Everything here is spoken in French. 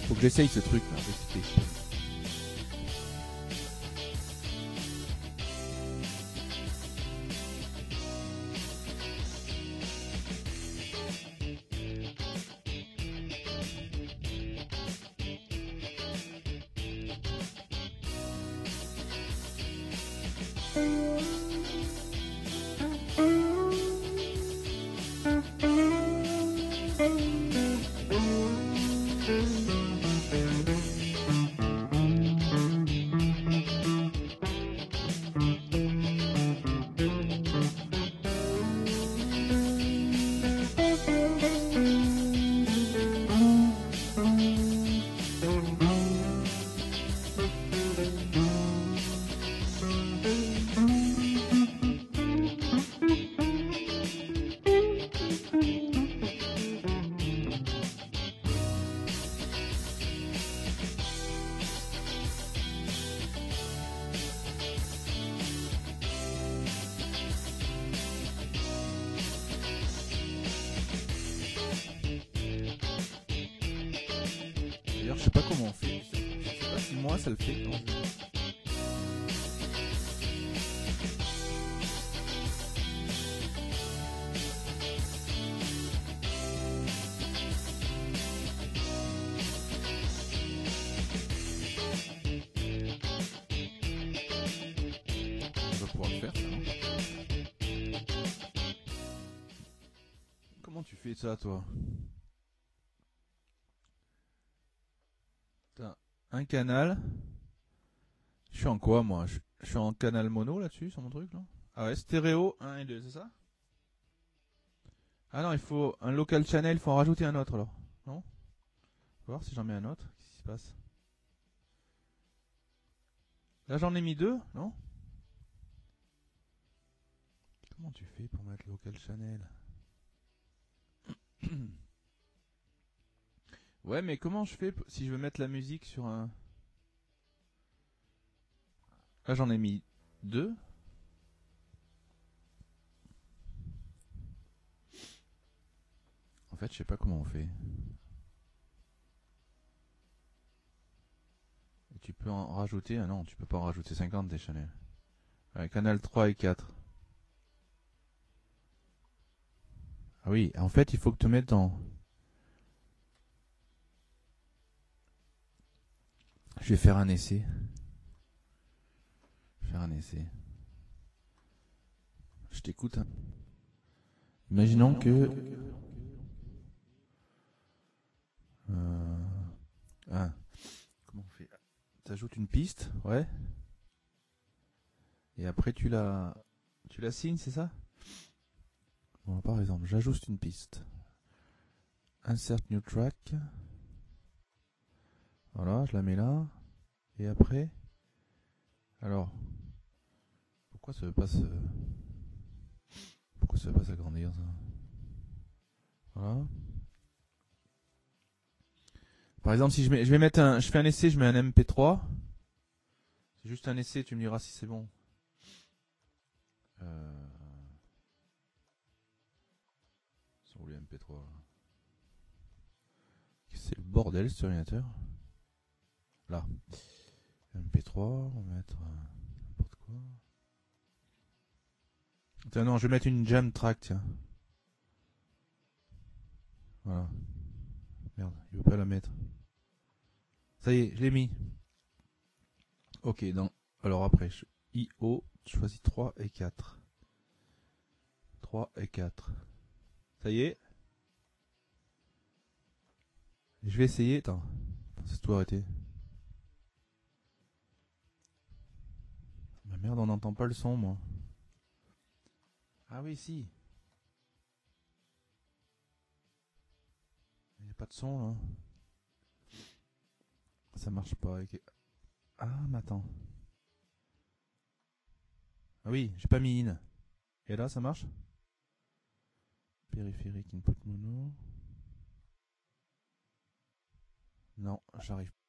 Faut que j'essaye ce truc là. D'ailleurs, je sais pas comment on fait. Je sais pas si moi ça le fait. Non. On va pouvoir le faire, ça, non? Comment tu fais ça, toi? T'as un canal. Je suis en quoi, moi? Je suis en canal mono là-dessus, sur mon truc, là? Ah ouais, stéréo 1 et 2, c'est ça? Ah non, il faut un local channel, il faut en rajouter un autre alors. Non? On va voir si j'en mets un autre. Qu'est-ce qui se passe? Là, j'en ai mis deux, non? Comment tu fais pour mettre local channel? Ouais, mais comment je fais si je veux mettre la musique sur un... Là, j'en ai mis deux. En fait, je sais pas comment on fait. Et tu peux en rajouter... Ah non, tu peux pas en rajouter 50 des channels. Ouais, canal 3 et 4. Ah oui, en fait, il faut que tu mettes en... Je vais faire un essai. Faire un essai. Je t'écoute. Hein. Imaginons que... Ah, comment on fait? T'ajoutes une piste, ouais. Et après tu la signes, c'est ça? Bon, par exemple, j'ajoute une piste. Insert new track. Voilà, je la mets là. Et après, alors, pourquoi ça veut pas s'agrandir ça? Voilà. Par exemple, si je fais un essai, je mets un MP3. C'est juste un essai, tu me diras si c'est bon. Sont où les MP3 là? C'est le bordel cet ordinateur. Là. MP3, on va mettre n'importe quoi. Tiens, non, je vais mettre une jam track, tiens. Voilà. Merde, il veut pas la mettre. Ça y est, je l'ai mis. Ok, alors après, IO, je choisis 3 et 4. 3 et 4. Ça y est. Je vais essayer. Attends, c'est tout arrêté. Ma merde, on n'entend pas le son, moi. Ah oui, si. Il n'y a pas de son, là. Ça marche pas. Ah, mais attends. Ah oui, j'ai pas mis in. Et là, ça marche? Périphérique input mono. Non, j'arrive